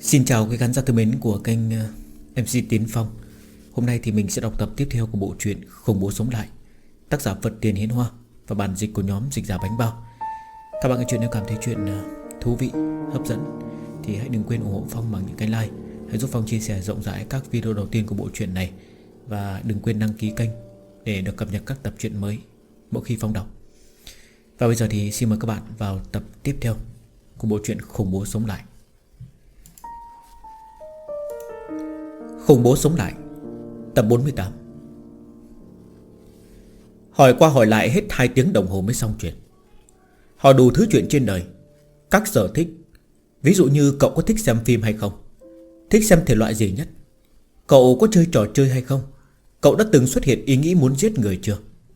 Xin chào quý khán giả thân mến của kênh MC Tiến Phong. Hôm nay thì mình sẽ đọc tập tiếp theo của bộ truyện Khủng Bố Sống Lại, tác giả Vật Tiền Hiến Hoa và bản dịch của nhóm Dịch Giả Bánh Bao. Các bạn nghe chuyện nếu cảm thấy chuyện thú vị, hấp dẫn thì hãy đừng quên ủng hộ Phong bằng những cái like. Hãy giúp Phong chia sẻ rộng rãi các video đầu tiên của bộ truyện này. Và đừng quên đăng ký kênh để được cập nhật các tập truyện mới mỗi khi Phong đọc. Và bây giờ thì xin mời các bạn vào tập tiếp theo của bộ truyện Khủng Bố Sống Lại. Khủng Bố Sống Lại, tập 48. Hỏi qua hỏi lại hết 2 tiếng đồng hồ mới xong chuyện. Hỏi đủ thứ chuyện trên đời, các sở thích. Ví dụ như cậu có thích xem phim hay không, thích xem thể loại gì nhất, cậu có chơi trò chơi hay không, cậu đã từng xuất hiện ý nghĩ muốn giết người chưa.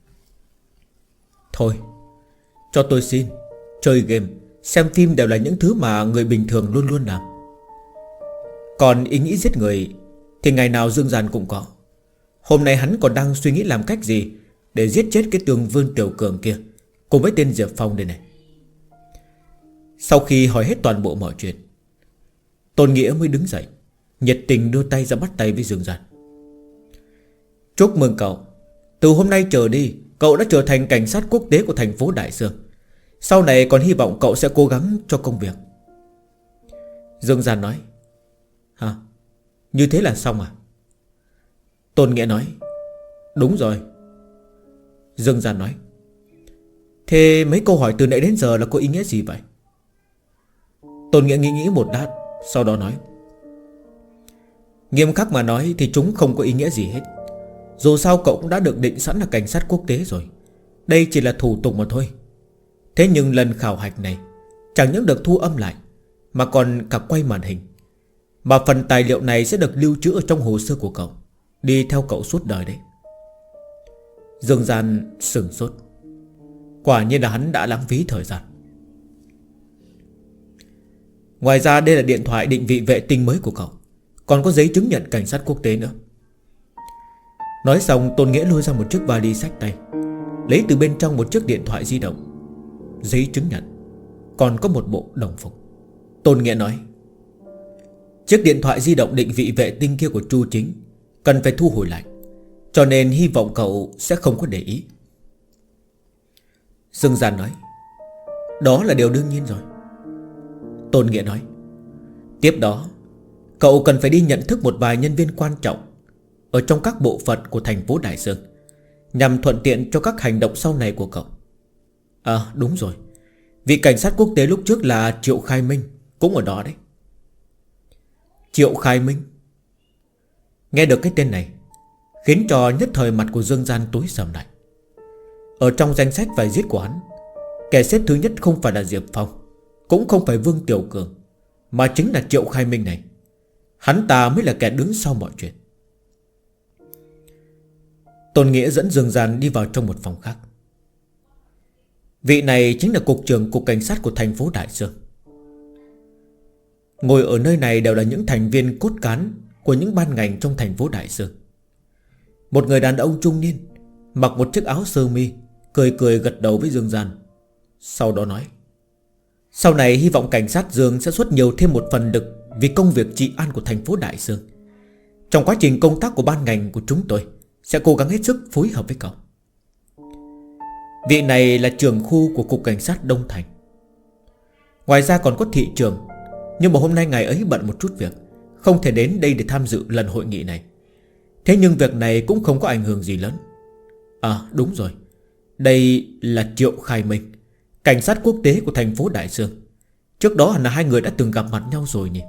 Thôi, cho tôi xin. Chơi game, xem phim đều là những thứ mà người bình thường luôn luôn làm. Còn ý nghĩ giết người thì ngày nào Dương Giàn cũng có. Hôm nay hắn còn đang suy nghĩ làm cách gì để giết chết cái Tường Vương Tiểu Cường kia cùng với tên Diệp Phong đây này. Sau khi hỏi hết toàn bộ mọi chuyện, Tôn Nghĩa mới đứng dậy, nhiệt tình đưa tay ra bắt tay với Dương Giàn. Chúc mừng cậu. Từ hôm nay trở đi, cậu đã trở thành cảnh sát quốc tế của thành phố Đại Sương. Sau này còn hy vọng cậu sẽ cố gắng cho công việc. Dương Giàn nói. Hả? Như thế là xong à? Tôn Nghĩa nói. Đúng rồi. Dương Giàn nói. Thế mấy câu hỏi từ nãy đến giờ là có ý nghĩa gì vậy? Tôn Nghĩa nghĩ một lát, sau đó nói. Nghiêm khắc mà nói thì chúng không có ý nghĩa gì hết. Dù sao cậu cũng đã được định sẵn là cảnh sát quốc tế rồi. Đây chỉ là thủ tục mà thôi. Thế nhưng lần khảo hạch này chẳng những được thu âm lại, mà còn cả quay màn hình. Mà phần tài liệu này sẽ được lưu trữ ở trong hồ sơ của cậu, đi theo cậu suốt đời đấy. Dương Giàn sửng sốt. Quả nhiên là hắn đã lãng phí thời gian. Ngoài ra đây là điện thoại định vị vệ tinh mới của cậu, còn có giấy chứng nhận cảnh sát quốc tế nữa. Nói xong, Tôn Nghĩa lôi ra một chiếc vali xách tay, lấy từ bên trong một chiếc điện thoại di động, giấy chứng nhận, còn có một bộ đồng phục. Tôn Nghĩa nói. Chiếc điện thoại di động định vị vệ tinh kia của Chu Chính cần phải thu hồi lại, cho nên hy vọng cậu sẽ không có để ý. Dương Giàn nói. Đó là điều đương nhiên rồi. Tôn Nghĩa nói. Tiếp đó, cậu cần phải đi nhận thức một vài nhân viên quan trọng ở trong các bộ phận của thành phố Đại Sương, nhằm thuận tiện cho các hành động sau này của cậu. À đúng rồi, vị cảnh sát quốc tế lúc trước là Triệu Khai Minh cũng ở đó đấy. Triệu Khai Minh. Nghe được cái tên này khiến cho nhất thời mặt của Dương Giàn tối sầm lại. Ở trong danh sách phải giết của hắn, kẻ xếp thứ nhất không phải là Diệp Phong, cũng không phải Vương Tiểu Cường, mà chính là Triệu Khai Minh này. Hắn ta mới là kẻ đứng sau mọi chuyện. Tôn Nghĩa dẫn Dương Giàn đi vào trong một phòng khác. Vị này chính là cục trưởng cục cảnh sát của thành phố Đại Sương. Ngồi ở nơi này đều là những thành viên cốt cán của những ban ngành trong thành phố Đại Sương. Một người đàn ông trung niên mặc một chiếc áo sơ mi, cười cười gật đầu với Dương Giàn, sau đó nói. Sau này hy vọng cảnh sát Dương sẽ xuất nhiều thêm một phần lực vì công việc trị an của thành phố Đại Sương. Trong quá trình công tác của ban ngành của chúng tôi sẽ cố gắng hết sức phối hợp với cậu. Vị này là trưởng khu của cục cảnh sát Đông Thành. Ngoài ra còn có thị trưởng, nhưng mà hôm nay ngài ấy bận một chút việc, không thể đến đây để tham dự lần hội nghị này. Thế nhưng việc này cũng không có ảnh hưởng gì lớn. À đúng rồi, đây là Triệu Khai Minh, cảnh sát quốc tế của thành phố Đại Sương. Trước đó hẳn là hai người đã từng gặp mặt nhau rồi nhỉ.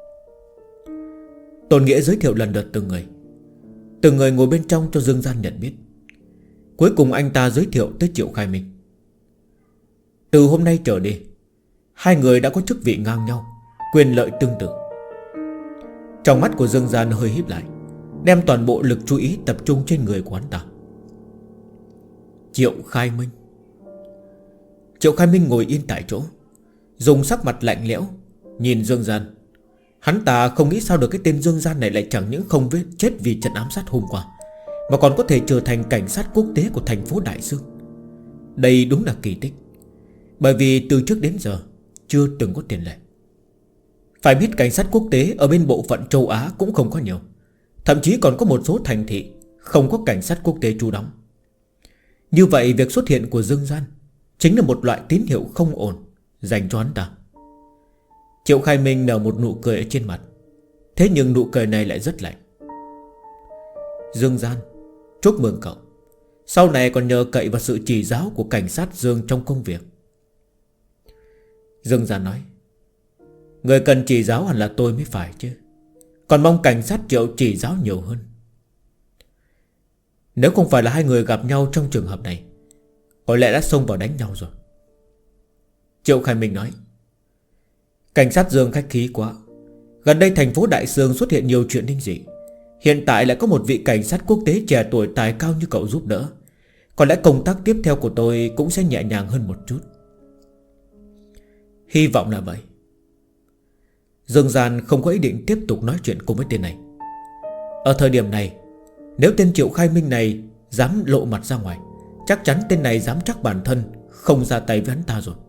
Tôn Nghĩa giới thiệu lần lượt từng người ngồi bên trong cho Dương Giàn nhận biết. Cuối cùng anh ta giới thiệu tới Triệu Khai Minh. Từ hôm nay trở đi, hai người đã có chức vị ngang nhau, quyền lợi tương tự. Trong mắt của Dương Giàn hơi híp lại, đem toàn bộ lực chú ý tập trung trên người của hắn ta. Triệu Khai Minh. Triệu Khai Minh ngồi yên tại chỗ, dùng sắc mặt lạnh lẽo nhìn Dương Giàn. Hắn ta không nghĩ sao được cái tên Dương Giàn này lại chẳng những không chết vì trận ám sát hôm qua, mà còn có thể trở thành cảnh sát quốc tế của thành phố Đại Sương. Đây đúng là kỳ tích, bởi vì từ trước đến giờ chưa từng có tiền lệ. Phải biết cảnh sát quốc tế ở bên bộ phận châu Á cũng không có nhiều. Thậm chí còn có một số thành thị không có cảnh sát quốc tế trú đóng. Như vậy việc xuất hiện của Dương Gian chính là một loại tín hiệu không ổn dành cho hắn ta. Triệu Khai Minh nở một nụ cười ở trên mặt. Thế nhưng nụ cười này lại rất lạnh. Dương Gian, chúc mừng cậu. Sau này còn nhờ cậy vào sự chỉ giáo của cảnh sát Dương trong công việc. Dương Gian nói, người cần chỉ giáo hẳn là tôi mới phải chứ. Còn mong cảnh sát Triệu chỉ giáo nhiều hơn. Nếu không phải là hai người gặp nhau trong trường hợp này, có lẽ đã xông vào đánh nhau rồi. Triệu Khai Minh nói, cảnh sát Dương khách khí quá. Gần đây thành phố Đại Sương xuất hiện nhiều chuyện linh dị. Hiện tại lại có một vị cảnh sát quốc tế trẻ tuổi tài cao như cậu giúp đỡ. Có lẽ công tác tiếp theo của tôi cũng sẽ nhẹ nhàng hơn một chút. Hy vọng là vậy. Dương Gian không có ý định tiếp tục nói chuyện cùng với tên này. Ở thời điểm này, nếu tên Triệu Khai Minh này dám lộ mặt ra ngoài, chắc chắn tên này dám chắc bản thân không ra tay với hắn ta rồi.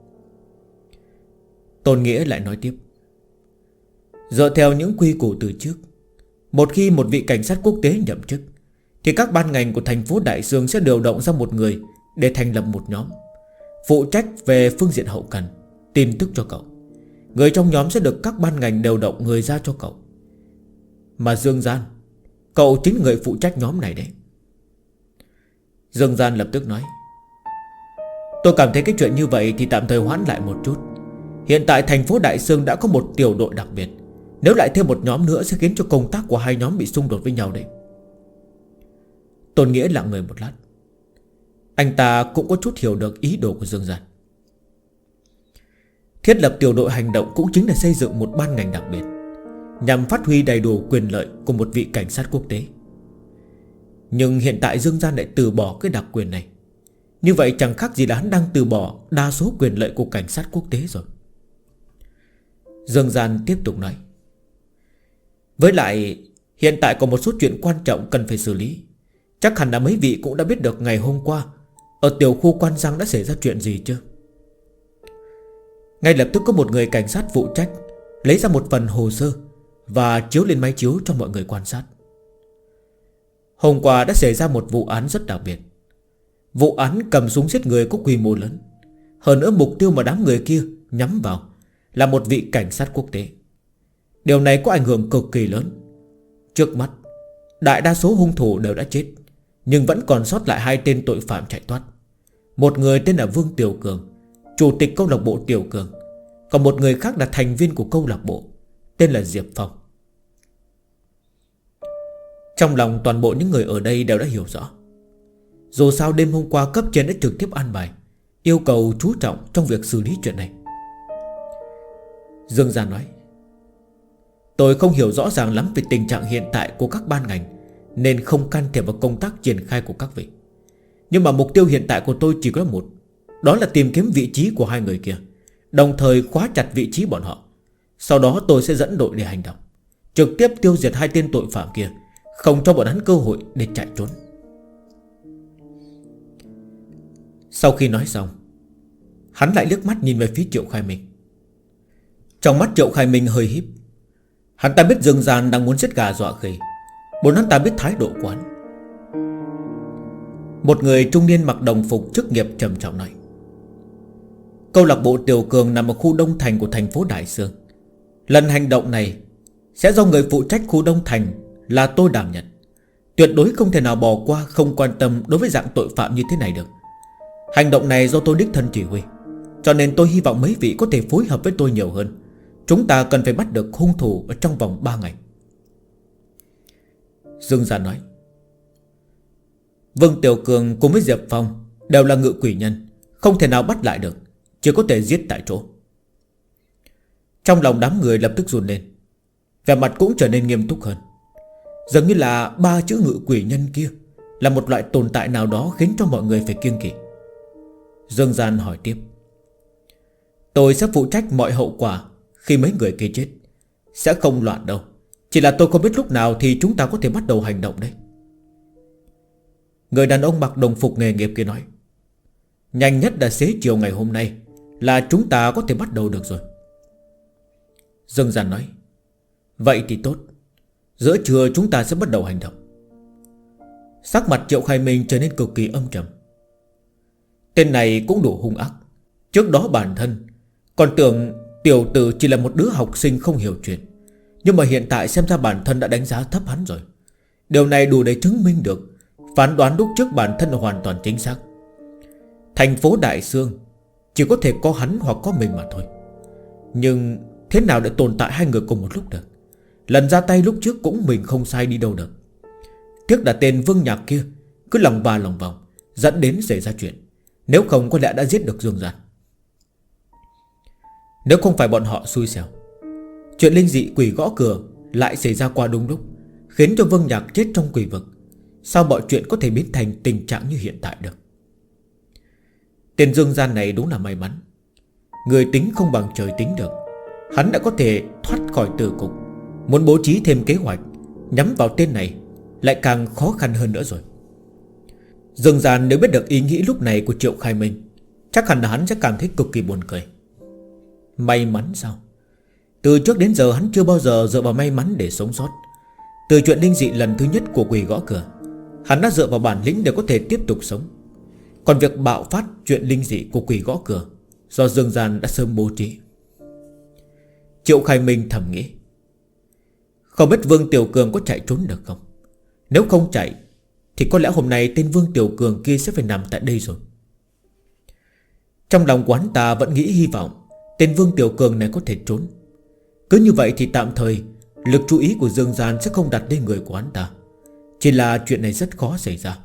Tôn Nghĩa lại nói tiếp, dựa theo những quy củ từ trước, một khi một vị cảnh sát quốc tế nhậm chức, thì các ban ngành của thành phố Đại Sương sẽ điều động ra một người để thành lập một nhóm, phụ trách về phương diện hậu cần, tin tức cho cậu. Người trong nhóm sẽ được các ban ngành điều động người ra cho cậu. Mà Dương Gian, cậu chính người phụ trách nhóm này đấy. Dương Gian lập tức nói, tôi cảm thấy cái chuyện như vậy thì tạm thời hoãn lại một chút. Hiện tại thành phố Đại Sương đã có một tiểu đội đặc biệt, nếu lại thêm một nhóm nữa sẽ khiến cho công tác của hai nhóm bị xung đột với nhau đấy. Tôn Nghĩa lặng người một lát. Anh ta cũng có chút hiểu được ý đồ của Dương Gian. Thiết lập tiểu đội hành động cũng chính là xây dựng một ban ngành đặc biệt, nhằm phát huy đầy đủ quyền lợi của một vị cảnh sát quốc tế. Nhưng hiện tại Dương Gian lại từ bỏ cái đặc quyền này. Như vậy chẳng khác gì là hắn đang từ bỏ đa số quyền lợi của cảnh sát quốc tế rồi. Dương Gian tiếp tục nói, với lại hiện tại có một số chuyện quan trọng cần phải xử lý. Chắc hẳn là mấy vị cũng đã biết được ngày hôm qua ở tiểu khu Quan Giang đã xảy ra chuyện gì chưa? Ngay lập tức có một người cảnh sát phụ trách lấy ra một phần hồ sơ và chiếu lên máy chiếu cho mọi người quan sát. Hôm qua đã xảy ra một vụ án rất đặc biệt. Vụ án cầm súng giết người có quy mô lớn. Hơn nữa mục tiêu mà đám người kia nhắm vào là một vị cảnh sát quốc tế. Điều này có ảnh hưởng cực kỳ lớn. Trước mắt, đại đa số hung thủ đều đã chết, nhưng vẫn còn sót lại hai tên tội phạm chạy thoát. Một người tên là Vương Tiểu Cường, chủ tịch câu lạc bộ Tiểu Cường. Còn một người khác là thành viên của câu lạc bộ, tên là Diệp Phong. Trong lòng toàn bộ những người ở đây đều đã hiểu rõ. Dù sao đêm hôm qua cấp trên đã trực tiếp an bài, yêu cầu chú trọng trong việc xử lý chuyện này. Dương Gia nói, tôi không hiểu rõ ràng lắm về tình trạng hiện tại của các ban ngành, nên không can thiệp vào công tác triển khai của các vị. Nhưng mà mục tiêu hiện tại của tôi chỉ có một, đó là tìm kiếm vị trí của hai người kia, đồng thời khóa chặt vị trí bọn họ. Sau đó tôi sẽ dẫn đội để hành động, trực tiếp tiêu diệt hai tên tội phạm kia, không cho bọn hắn cơ hội để chạy trốn. Sau khi nói xong, hắn lại liếc mắt nhìn về phía Triệu Khai Minh. Trong mắt Triệu Khai Minh hơi híp. Hắn ta biết Dương Gian đang muốn giết gà dọa khỉ, muốn hắn ta biết thái độ của hắn. Một người trung niên mặc đồng phục chức nghiệp trầm trọng nói, câu lạc bộ Tiểu Cường nằm ở khu Đông Thành của thành phố Đại Sương. Lần hành động này sẽ do người phụ trách khu Đông Thành là tôi đảm nhận. Tuyệt đối không thể nào bỏ qua, không quan tâm đối với dạng tội phạm như thế này được. Hành động này do tôi đích thân chỉ huy, cho nên tôi hy vọng mấy vị có thể phối hợp với tôi nhiều hơn. Chúng ta cần phải bắt được hung thủ ở trong vòng 3 ngày. Dương Gia nói, Vương Tiểu Cường cùng với Diệp Phong đều là ngự quỷ nhân, không thể nào bắt lại được, chỉ có thể giết tại chỗ. Trong lòng đám người lập tức run lên, vẻ mặt cũng trở nên nghiêm túc hơn. Dường như là 3 chữ ngự quỷ nhân kia là một loại tồn tại nào đó khiến cho mọi người phải kiêng kỵ. Dương Gian hỏi tiếp, tôi sẽ phụ trách mọi hậu quả khi mấy người kia chết. Sẽ không loạn đâu, chỉ là tôi không biết lúc nào thì chúng ta có thể bắt đầu hành động đấy. Người đàn ông mặc đồng phục nghề nghiệp kia nói, nhanh nhất là xế chiều ngày hôm nay là chúng ta có thể bắt đầu được rồi. Dương Gian nói: Vậy thì tốt, giữa trưa chúng ta sẽ bắt đầu hành động. Sắc mặt Triệu Khai Minh trở nên cực kỳ âm trầm. Tên này cũng đủ hung ác. Trước đó bản thân còn tưởng tiểu tử chỉ là một đứa học sinh không hiểu chuyện, nhưng mà hiện tại xem ra bản thân đã đánh giá thấp hắn rồi. Điều này đủ để chứng minh được phán đoán lúc trước bản thân là hoàn toàn chính xác. Thành phố Đại Sương chỉ có thể có hắn hoặc có mình mà thôi. Nhưng thế nào để tồn tại hai người cùng một lúc được? Lần ra tay lúc trước cũng mình không sai đi đâu được. Tiếc là tên Vương Nhạc kia cứ lòng ba lòng vòng, dẫn đến xảy ra chuyện. Nếu không có lẽ đã giết được Dương Gian. Nếu không phải bọn họ xui xẻo, chuyện linh dị quỷ gõ cửa lại xảy ra qua đúng lúc, khiến cho Vương Nhạc chết trong quỷ vực, sao mọi chuyện có thể biến thành tình trạng như hiện tại được? Tên Dương Gian này đúng là may mắn. Người tính không bằng trời tính được. Hắn đã có thể thoát khỏi tử cục. Muốn bố trí thêm kế hoạch nhắm vào tên này lại càng khó khăn hơn nữa rồi. Dương Gian nếu biết được ý nghĩ lúc này của Triệu Khai Minh, chắc hẳn là hắn sẽ cảm thấy cực kỳ buồn cười. May mắn sao? Từ trước đến giờ hắn chưa bao giờ dựa vào may mắn để sống sót. Từ chuyện linh dị lần thứ nhất của quỷ gõ cửa, hắn đã dựa vào bản lĩnh để có thể tiếp tục sống. Còn việc bạo phát chuyện linh dị của quỷ gõ cửa do Dương Gian đã sớm bố trí. Triệu Khai Minh thầm nghĩ, không biết Vương Tiểu Cường có chạy trốn được không? Nếu không chạy thì có lẽ hôm nay tên Vương Tiểu Cường kia sẽ phải nằm tại đây rồi. Trong lòng quán ta vẫn nghĩ hy vọng tên Vương Tiểu Cường này có thể trốn. Cứ như vậy thì tạm thời lực chú ý của Dương Gian sẽ không đặt lên người của hắn ta. Chỉ là chuyện này rất khó xảy ra.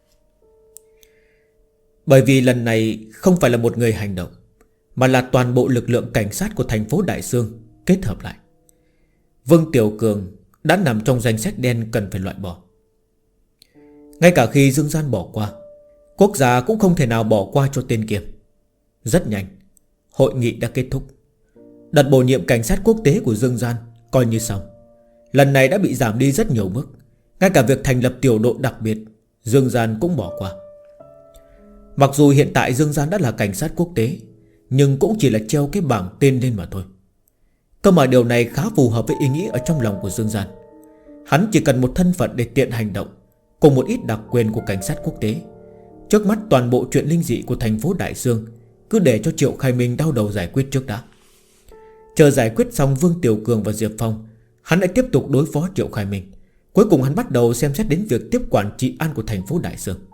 Bởi vì lần này không phải là một người hành động, mà là toàn bộ lực lượng cảnh sát của thành phố Đại Sương kết hợp lại. Vương Tiểu Cường đã nằm trong danh sách đen cần phải loại bỏ. Ngay cả khi Dương Gian bỏ qua, quốc gia cũng không thể nào bỏ qua cho tên kia. Rất nhanh, hội nghị đã kết thúc. Đợt bổ nhiệm cảnh sát quốc tế của Dương Gian coi như xong. Lần này đã bị giảm đi rất nhiều mức. Ngay cả việc thành lập tiểu đội đặc biệt, Dương Gian cũng bỏ qua. Mặc dù hiện tại Dương Gian đã là cảnh sát quốc tế, nhưng cũng chỉ là treo cái bảng tên lên mà thôi. Cơ mà điều này khá phù hợp với ý nghĩ ở trong lòng của Dương Gian. Hắn chỉ cần một thân phận để tiện hành động, cùng một ít đặc quyền của cảnh sát quốc tế. Trước mắt toàn bộ chuyện linh dị của thành phố Đại Sương cứ để cho Triệu Khai Minh đau đầu giải quyết trước đã. Chờ giải quyết xong Vương Tiểu Cường và Diệp Phong, hắn lại tiếp tục đối phó Triệu Khai Minh. Cuối cùng hắn bắt đầu xem xét đến việc tiếp quản trị an của thành phố Đại Sương.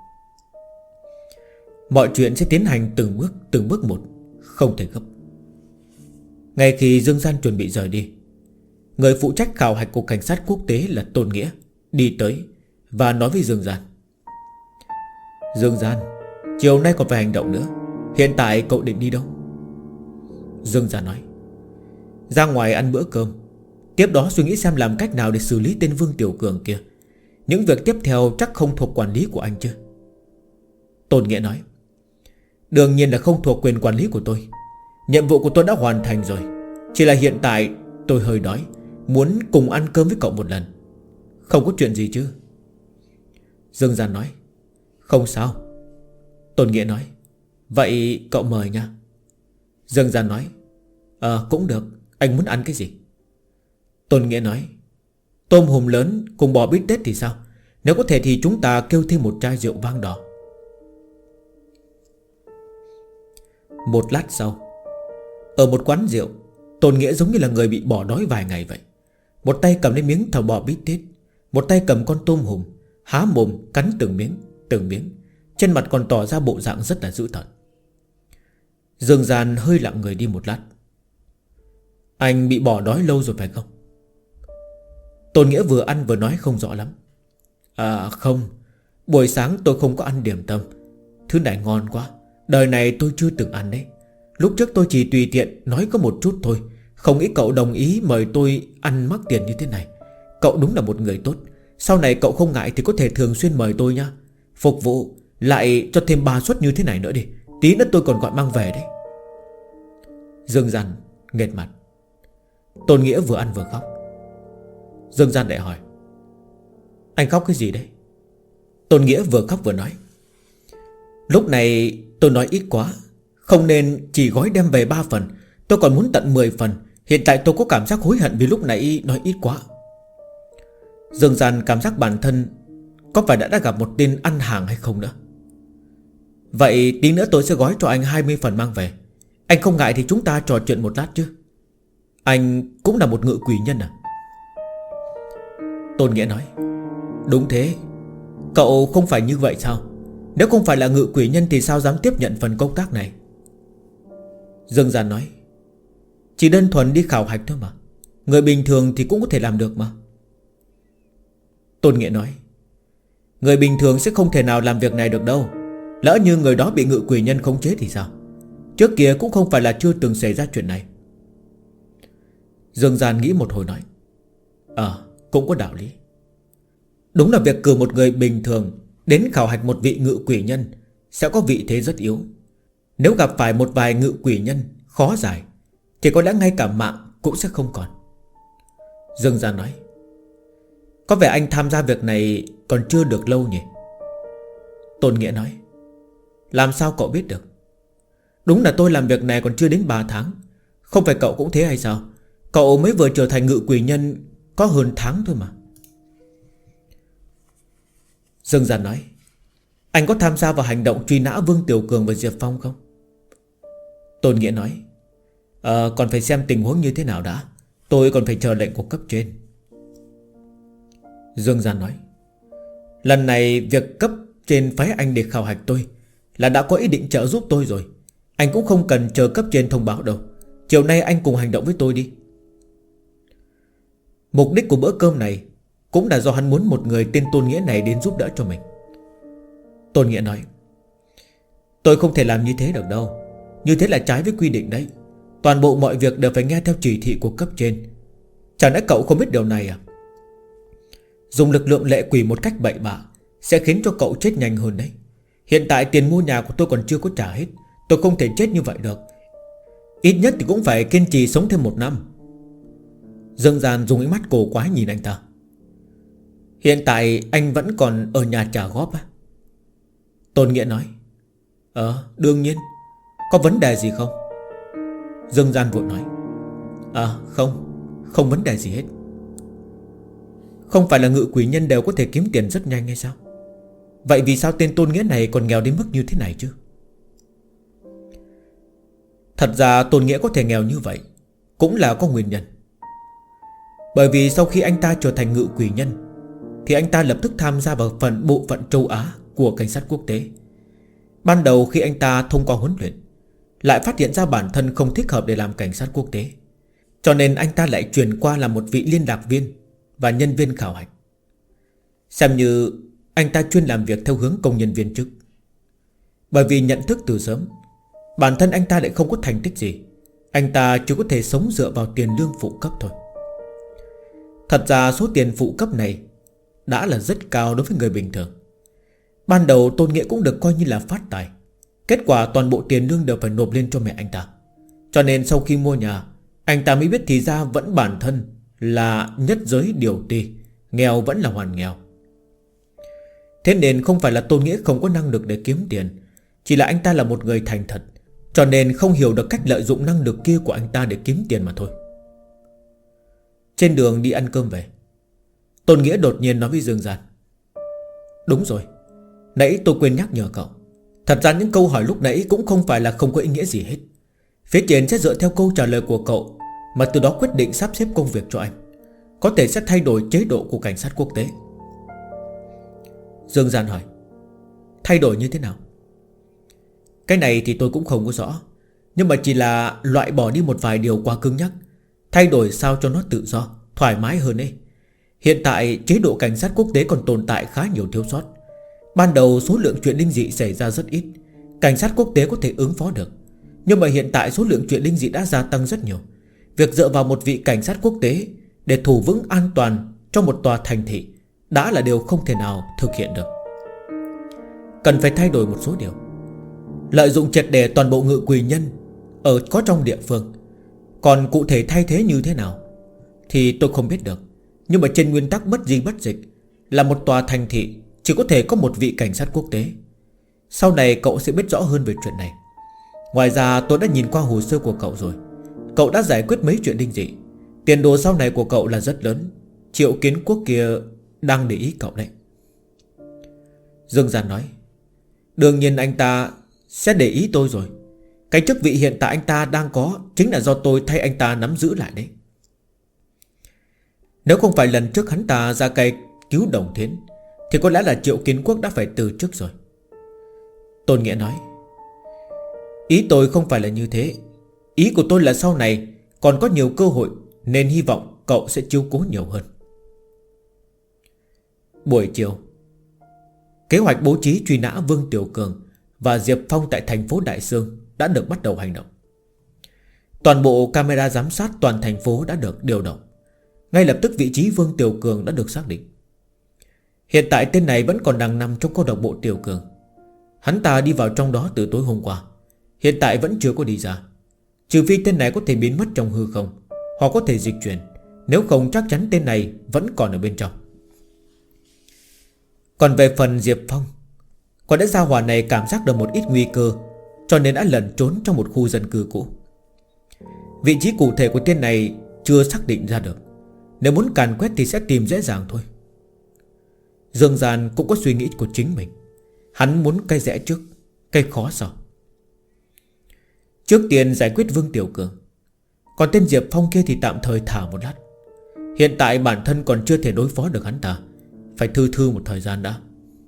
Mọi chuyện sẽ tiến hành từng bước một, không thể gấp. Ngay khi Dương Gian chuẩn bị rời đi, người phụ trách khảo hạch của cảnh sát quốc tế là Tôn Nghĩa đi tới và nói với Dương Gian: Dương Gian, chiều nay còn phải hành động nữa. Hiện tại cậu định đi đâu? Dương Gian nói: ra ngoài ăn bữa cơm, tiếp đó suy nghĩ xem làm cách nào để xử lý tên Vương Tiểu Cường kia. Những việc tiếp theo chắc không thuộc quản lý của anh chứ? Tôn Nghĩa nói: đương nhiên là không thuộc quyền quản lý của tôi. Nhiệm vụ của tôi đã hoàn thành rồi. Chỉ là hiện tại tôi hơi đói, muốn cùng ăn cơm với cậu một lần. Không có chuyện gì chứ? Dương Gian nói: không sao. Tôn Nghĩa nói: vậy cậu mời nha. Dương Gian nói: cũng được. Anh muốn ăn cái gì? Tôn Nghĩa nói: tôm hùm lớn cùng bò bít tết thì sao? Nếu có thể thì chúng ta kêu thêm một chai rượu vang đỏ. Một lát sau, ở một quán rượu, Tôn Nghĩa giống như là người bị bỏ đói vài ngày vậy. Một tay cầm lấy miếng thịt bò bít tết, một tay cầm con tôm hùm, há mồm cắn từng miếng. Trên mặt còn tỏ ra bộ dạng rất là dữ tợn. Dương Gian hơi lặng người đi một lát. Anh bị bỏ đói lâu rồi phải không? Tôn Nghĩa vừa ăn vừa nói không rõ lắm. Không, buổi sáng tôi không có ăn điểm tâm. Thứ này ngon quá, đời này tôi chưa từng ăn đấy. Lúc trước tôi chỉ tùy tiện nói có một chút thôi. Không nghĩ cậu đồng ý mời tôi ăn mắc tiền như thế này. Cậu đúng là một người tốt. Sau này cậu không ngại thì có thể thường xuyên mời tôi nha. Phục vụ lại cho thêm 3 suất như thế này nữa đi. Tí nữa tôi còn gọi mang về đấy. Dương Gian nghệt mặt. Tôn Nghĩa vừa ăn vừa khóc. Dương Gian lại hỏi: anh khóc cái gì đấy? Tôn Nghĩa vừa khóc vừa nói: lúc này tôi nói ít quá, không nên chỉ gói đem về 3 phần. Tôi còn muốn tận 10 phần, Hiện tại tôi có cảm giác hối hận vì lúc nãy nói ít quá. Dương Gian cảm giác bản thân có phải đã gặp một tên ăn hàng hay không nữa. Vậy tí nữa tôi sẽ gói cho anh 20 phần mang về. Anh không ngại thì chúng ta trò chuyện một lát chứ? Anh cũng là một ngự quỷ nhân à? Tôn Nghĩa nói: Đúng thế. Cậu không phải như vậy sao? Nếu không phải là ngự quỷ nhân thì sao dám tiếp nhận phần công tác này? Dương Gian nói: Chỉ đơn thuần đi khảo hạch thôi mà. Người bình thường thì cũng có thể làm được mà. Tôn Nghĩa nói: Người bình thường sẽ không thể nào làm việc này được đâu. Lỡ như người đó bị ngự quỷ nhân khống chế thì sao? Trước kia cũng không phải là chưa từng xảy ra chuyện này. Dương Gian nghĩ một hồi nói: Cũng có đạo lý. Đúng là việc cử một người bình thường đến khảo hạch một vị ngự quỷ nhân sẽ có vị thế rất yếu. Nếu gặp phải một vài ngự quỷ nhân khó giải thì có lẽ ngay cả mạng cũng sẽ không còn. Dương Gian nói: Có vẻ anh tham gia việc này còn chưa được lâu nhỉ? Tôn Nghĩa nói: Làm sao cậu biết được? Đúng là tôi làm việc này còn chưa đến 3 tháng. Không phải cậu cũng thế hay sao? Cậu mới vừa trở thành ngự quỷ nhân có hơn tháng thôi mà. Dương Gian nói: Anh có tham gia vào hành động truy nã Vương Tiểu Cường và Diệp Phong không? Tôn Nghĩa nói: Còn phải xem tình huống như thế nào đã. Tôi còn phải chờ lệnh của cấp trên. Dương Gian nói: Lần này việc cấp trên phái anh để khảo hạch tôi là đã có ý định trợ giúp tôi rồi. Anh cũng không cần chờ cấp trên thông báo đâu. Chiều nay anh cùng hành động với tôi đi. Mục đích của bữa cơm này cũng là do hắn muốn một người tên Tôn Nghĩa này đến giúp đỡ cho mình. Tôn Nghĩa nói: Tôi không thể làm như thế được đâu. Như thế là trái với quy định đấy. Toàn bộ mọi việc đều phải nghe theo chỉ thị của cấp trên. Chẳng lẽ cậu không biết điều này à? Dùng lực lượng lệ quỷ một cách bậy bạ sẽ khiến cho cậu chết nhanh hơn đấy. Hiện tại tiền mua nhà của tôi còn chưa có trả hết. Tôi không thể chết như vậy được. Ít nhất thì cũng phải kiên trì sống thêm 1 năm. Dương Gian dùng ánh mắt cổ quái nhìn anh ta: Hiện tại anh vẫn còn ở nhà trả góp à? Tôn Nghĩa nói: Đương nhiên. Có vấn đề gì không? Dương Gian vội nói: Không vấn đề gì hết. Không phải là ngự quỷ nhân đều có thể kiếm tiền rất nhanh hay sao? Vậy vì sao tên Tôn Nghĩa này còn nghèo đến mức như thế này chứ? Thật ra Tôn Nghĩa có thể nghèo như vậy cũng là có nguyên nhân. Bởi vì sau khi anh ta trở thành ngự quỷ nhân thì anh ta lập tức tham gia vào bộ phận châu Á của cảnh sát quốc tế. Ban đầu khi anh ta thông qua huấn luyện lại phát hiện ra bản thân không thích hợp để làm cảnh sát quốc tế, cho nên anh ta lại chuyển qua làm một vị liên lạc viên và nhân viên khảo hạch. Xem như anh ta chuyên làm việc theo hướng công nhân viên chức. Bởi vì nhận thức từ sớm bản thân anh ta lại không có thành tích gì, anh ta chỉ có thể sống dựa vào tiền lương phụ cấp thôi. Thật ra số tiền phụ cấp này đã là rất cao đối với người bình thường. Ban đầu Tôn Nghĩa cũng được coi như là phát tài. Kết quả toàn bộ tiền lương đều phải nộp lên cho mẹ anh ta. Cho nên sau khi mua nhà, anh ta mới biết thì ra vẫn bản thân là nhất giới điều ti, nghèo vẫn là hoàn nghèo. Thế nên không phải là Tôn Nghĩa không có năng lực để kiếm tiền, chỉ là anh ta là một người thành thật, cho nên không hiểu được cách lợi dụng năng lực kia của anh ta để kiếm tiền mà thôi. Trên đường đi ăn cơm về, Tôn Nghĩa đột nhiên nói với Dương Gian: Đúng rồi, nãy tôi quên nhắc nhở cậu. Thật ra những câu hỏi lúc nãy cũng không phải là không có ý nghĩa gì hết. Phía trên sẽ dựa theo câu trả lời của cậu mà từ đó quyết định sắp xếp công việc cho anh. Có thể sẽ thay đổi chế độ của cảnh sát quốc tế. Dương Gian hỏi: Thay đổi như thế nào? Cái này thì tôi cũng không có rõ, nhưng mà chỉ là loại bỏ đi một vài điều quá cứng nhắc, thay đổi sao cho nó tự do, thoải mái hơn ấy. Hiện tại chế độ cảnh sát quốc tế còn tồn tại khá nhiều thiếu sót. Ban đầu số lượng chuyện linh dị xảy ra rất ít, cảnh sát quốc tế có thể ứng phó được. Nhưng mà hiện tại số lượng chuyện linh dị đã gia tăng rất nhiều. Việc dựa vào một vị cảnh sát quốc tế để thủ vững an toàn cho một tòa thành thị đã là điều không thể nào thực hiện được. Cần phải thay đổi một số điều. Lợi dụng triệt để toàn bộ ngự quỷ nhân có trong địa phương. Còn cụ thể thay thế như thế nào thì tôi không biết được. Nhưng mà trên nguyên tắc bất di bất dịch là một tòa thành thị chỉ có thể có một vị cảnh sát quốc tế. Sau này cậu sẽ biết rõ hơn về chuyện này. Ngoài ra tôi đã nhìn qua hồ sơ của cậu rồi. Cậu đã giải quyết mấy chuyện linh dị. Tiền đồ sau này của cậu là rất lớn. Triệu Kiến Quốc kia đang để ý cậu đấy. Dương Gian nói: Đương nhiên anh ta sẽ để ý tôi rồi. Cái chức vị hiện tại anh ta đang có chính là do tôi thay anh ta nắm giữ lại đấy. Nếu không phải lần trước hắn ta ra cây cứu Đồng Thiến thì có lẽ là Triệu Kiến Quốc đã phải từ chức rồi. Tôn Nghĩa nói: Ý tôi không phải là như thế. Ý của tôi là sau này còn có nhiều cơ hội, nên hy vọng cậu sẽ chiếu cố nhiều hơn. Buổi chiều, kế hoạch bố trí truy nã Vương Tiểu Cường và Diệp Phong tại thành phố Đại Sương đã được bắt đầu hành động. Toàn bộ camera giám sát toàn thành phố đã được điều động. Ngay lập tức vị trí Vương Tiểu Cường đã được xác định. Hiện tại tên này vẫn còn đang nằm trong câu lạc bộ Tiểu Cường. Hắn ta đi vào trong đó từ tối hôm qua, hiện tại vẫn chưa có đi ra. Trừ phi tên này có thể biến mất trong hư không, hoặc có thể dịch chuyển. Nếu không chắc chắn tên này vẫn còn ở bên trong. Còn về phần Diệp Phong, có lẽ gia hỏa này cảm giác được một ít nguy cơ, cho nên đã lẩn trốn trong một khu dân cư cũ. Vị trí cụ thể của tên này chưa xác định ra được. Nếu muốn càn quét thì sẽ tìm dễ dàng thôi. Dương Gian cũng có suy nghĩ của chính mình. Hắn muốn cái dễ trước, cái khó sau. Trước tiên giải quyết Vương Tiểu Cường. Còn tên Diệp Phong kia thì tạm thời thả một lát. Hiện tại bản thân còn chưa thể đối phó được hắn ta, phải thư thư một thời gian đã.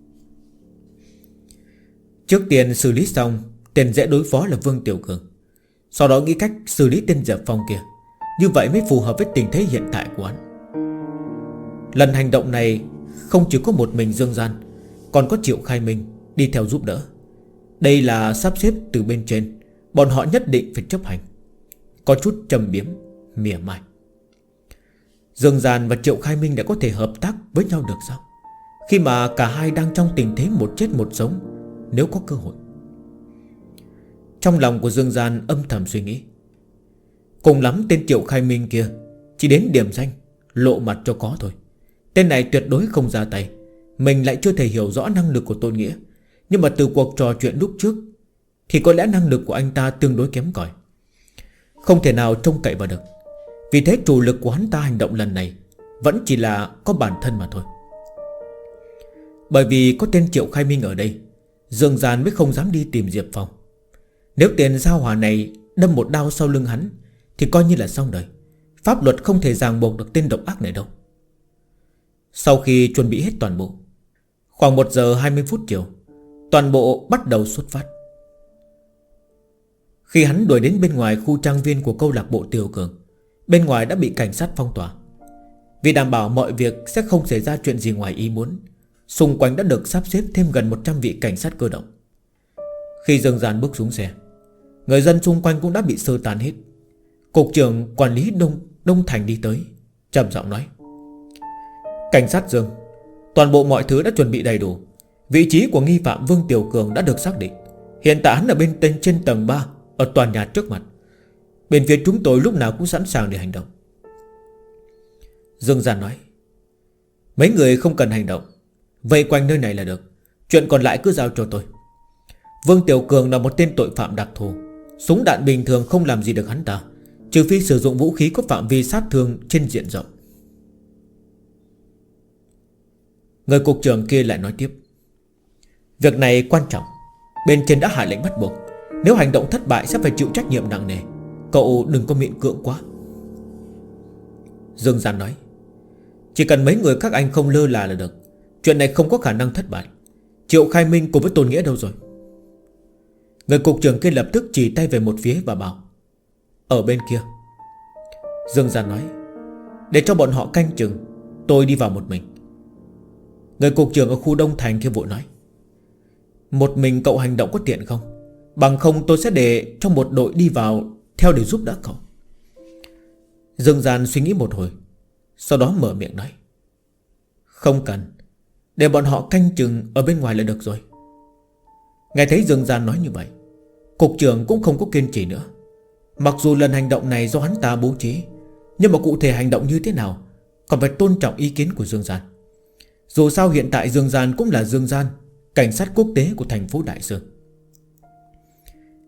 Trước tiên xử lý xong tên dễ đối phó là Vương Tiểu Cường, sau đó nghĩ cách xử lý tên Diệp Phong kia. Như vậy mới phù hợp với tình thế hiện tại của hắn. Lần hành động này không chỉ có một mình Dương Gian, còn có Triệu Khai Minh đi theo giúp đỡ. Đây là sắp xếp từ bên trên, bọn họ nhất định phải chấp hành. Có chút châm biếm, mỉa mai. Dương Gian và Triệu Khai Minh đã có thể hợp tác với nhau được sao, khi mà cả hai đang trong tình thế một chết một sống nếu có cơ hội? Trong lòng của Dương Gian âm thầm suy nghĩ. Cùng lắm tên Triệu Khai Minh kia chỉ đến điểm danh, lộ mặt cho có thôi. Tên này tuyệt đối không ra tay. Mình lại chưa thể hiểu rõ năng lực của Tôn Nghĩa, nhưng mà từ cuộc trò chuyện lúc trước thì có lẽ năng lực của anh ta tương đối kém cỏi, không thể nào trông cậy vào được. Vì thế chủ lực của hắn ta hành động lần này vẫn chỉ là có bản thân mà thôi. Bởi vì có tên Triệu Khai Minh ở đây, Dương Gian mới không dám đi tìm Diệp Phong. Nếu tên giao hỏa này đâm một đao sau lưng hắn thì coi như là xong đời. Pháp luật không thể ràng buộc được tên độc ác này đâu. Sau khi chuẩn bị hết toàn bộ, khoảng 1 giờ 20 phút chiều, toàn bộ bắt đầu xuất phát. Khi hắn đuổi đến bên ngoài khu trang viên của câu lạc bộ Tiểu Cường, bên ngoài đã bị cảnh sát phong tỏa. Vì đảm bảo mọi việc sẽ không xảy ra chuyện gì ngoài ý muốn, xung quanh đã được sắp xếp thêm gần 100 vị cảnh sát cơ động. Khi Dương Gian bước xuống xe, người dân xung quanh cũng đã bị sơ tán hết. Cục trưởng quản lý Đông Thành đi tới, trầm giọng nói: Cảnh sát Dương, toàn bộ mọi thứ đã chuẩn bị đầy đủ. Vị trí của nghi phạm Vương Tiểu Cường đã được xác định. Hiện tại hắn ở trên tầng 3, ở tòa nhà trước mặt. Bên phía chúng tôi lúc nào cũng sẵn sàng để hành động. Dương Gian nói: Mấy người không cần hành động, vây quanh nơi này là được. Chuyện còn lại cứ giao cho tôi. Vương Tiểu Cường là một tên tội phạm đặc thù. Súng đạn bình thường không làm gì được hắn ta, trừ phi sử dụng vũ khí có phạm vi sát thương trên diện rộng. Người cục trưởng kia lại nói tiếp: Việc này quan trọng, bên trên đã hạ lệnh bắt buộc. Nếu hành động thất bại sẽ phải chịu trách nhiệm nặng nề. Cậu đừng có miễn cưỡng quá. Dương Gian nói: Chỉ cần mấy người các anh không lơ là được. Chuyện này không có khả năng thất bại. Triệu Khai Minh cùng với Tôn Nghĩa đâu rồi? Người cục trưởng kia lập tức chỉ tay về một phía và bảo: Ở bên kia. Dương Gian nói: Để cho bọn họ canh chừng, tôi đi vào một mình. Người cục trưởng ở khu Đông Thành kia vội nói: Một mình cậu hành động có tiện không? Bằng không tôi sẽ để cho một đội đi vào theo để giúp đỡ cậu. Dương Gian suy nghĩ một hồi, sau đó mở miệng nói: Không cần, để bọn họ canh chừng ở bên ngoài là được rồi. Nghe thấy Dương Gian nói như vậy, cục trưởng cũng không có kiên trì nữa. Mặc dù lần hành động này do hắn ta bố trí, nhưng mà cụ thể hành động như thế nào còn phải tôn trọng ý kiến của Dương Gian. Dù sao hiện tại Dương Gian cũng là Dương Gian, cảnh sát quốc tế của thành phố Đại Sơn.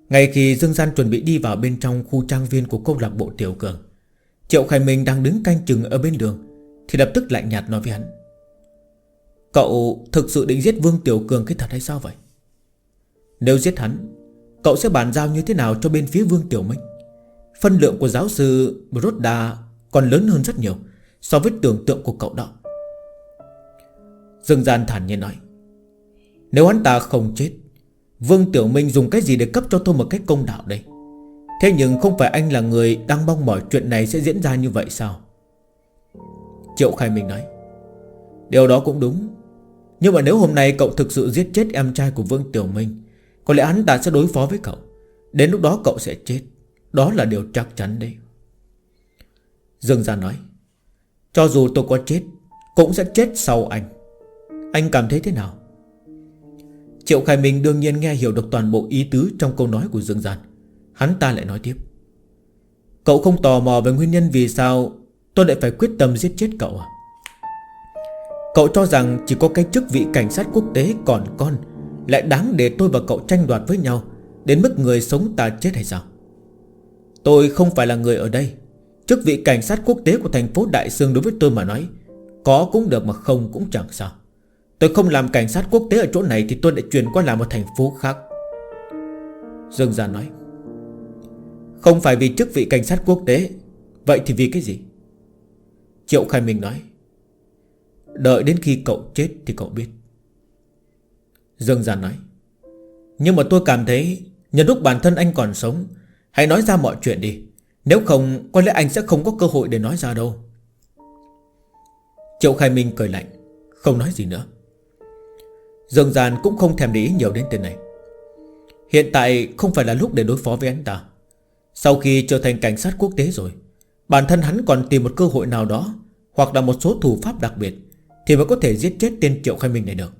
Ngay khi Dương Gian chuẩn bị đi vào bên trong khu trang viên của câu lạc bộ Tiểu Cường, Triệu Khải Minh đang đứng canh chừng ở bên đường thì lập tức lạnh nhạt nói với hắn: Cậu thực sự định giết Vương Tiểu Cường cái thật hay sao vậy? Nếu giết hắn, cậu sẽ bàn giao như thế nào cho bên phía Vương Tiểu Minh? Phân lượng của giáo sư Broda còn lớn hơn rất nhiều so với tưởng tượng của cậu đó. Dương Gian thản nhiên nói: Nếu hắn ta không chết, Vương Tiểu Minh dùng cái gì để cấp cho tôi một cách công đạo đây? Thế nhưng không phải anh là người đang mong mỏi chuyện này sẽ diễn ra như vậy sao? Triệu Khai Minh nói: Điều đó cũng đúng. Nhưng mà nếu hôm nay cậu thực sự giết chết em trai của Vương Tiểu Minh, có lẽ hắn ta sẽ đối phó với cậu. Đến lúc đó cậu sẽ chết. Đó là điều chắc chắn đấy. Dương Gian nói: Cho dù tôi có chết, cũng sẽ chết sau anh. Anh cảm thấy thế nào? Triệu Khai Minh đương nhiên nghe hiểu được toàn bộ ý tứ trong câu nói của Dương Gian. Hắn ta lại nói tiếp: Cậu không tò mò về nguyên nhân vì sao tôi lại phải quyết tâm giết chết cậu à? Cậu cho rằng chỉ có cái chức vị cảnh sát quốc tế còn con lại đáng để tôi và cậu tranh đoạt với nhau đến mức người sống ta chết hay sao? Tôi không phải là người ở đây. Chức vị cảnh sát quốc tế của thành phố Đại Sương đối với tôi mà nói, có cũng được mà không cũng chẳng sao. Tôi không làm cảnh sát quốc tế ở chỗ này thì tôi lại chuyển qua làm một thành phố khác. Dương Gian nói: Không phải vì chức vị cảnh sát quốc tế, vậy thì vì cái gì? Triệu Khai Minh nói: Đợi đến khi cậu chết thì cậu biết. Dương Gian nói: Nhưng mà tôi cảm thấy nhân lúc bản thân anh còn sống, hãy nói ra mọi chuyện đi. Nếu không có lẽ anh sẽ không có cơ hội để nói ra đâu. Triệu Khai Minh cười lạnh, không nói gì nữa. Dương Gian cũng không thèm để ý nhiều đến tên này. Hiện tại không phải là lúc để đối phó với anh ta. Sau khi trở thành cảnh sát quốc tế rồi, bản thân hắn còn tìm một cơ hội nào đó, hoặc là một số thủ pháp đặc biệt, thì mới có thể giết chết tên Triệu Khai Minh này được.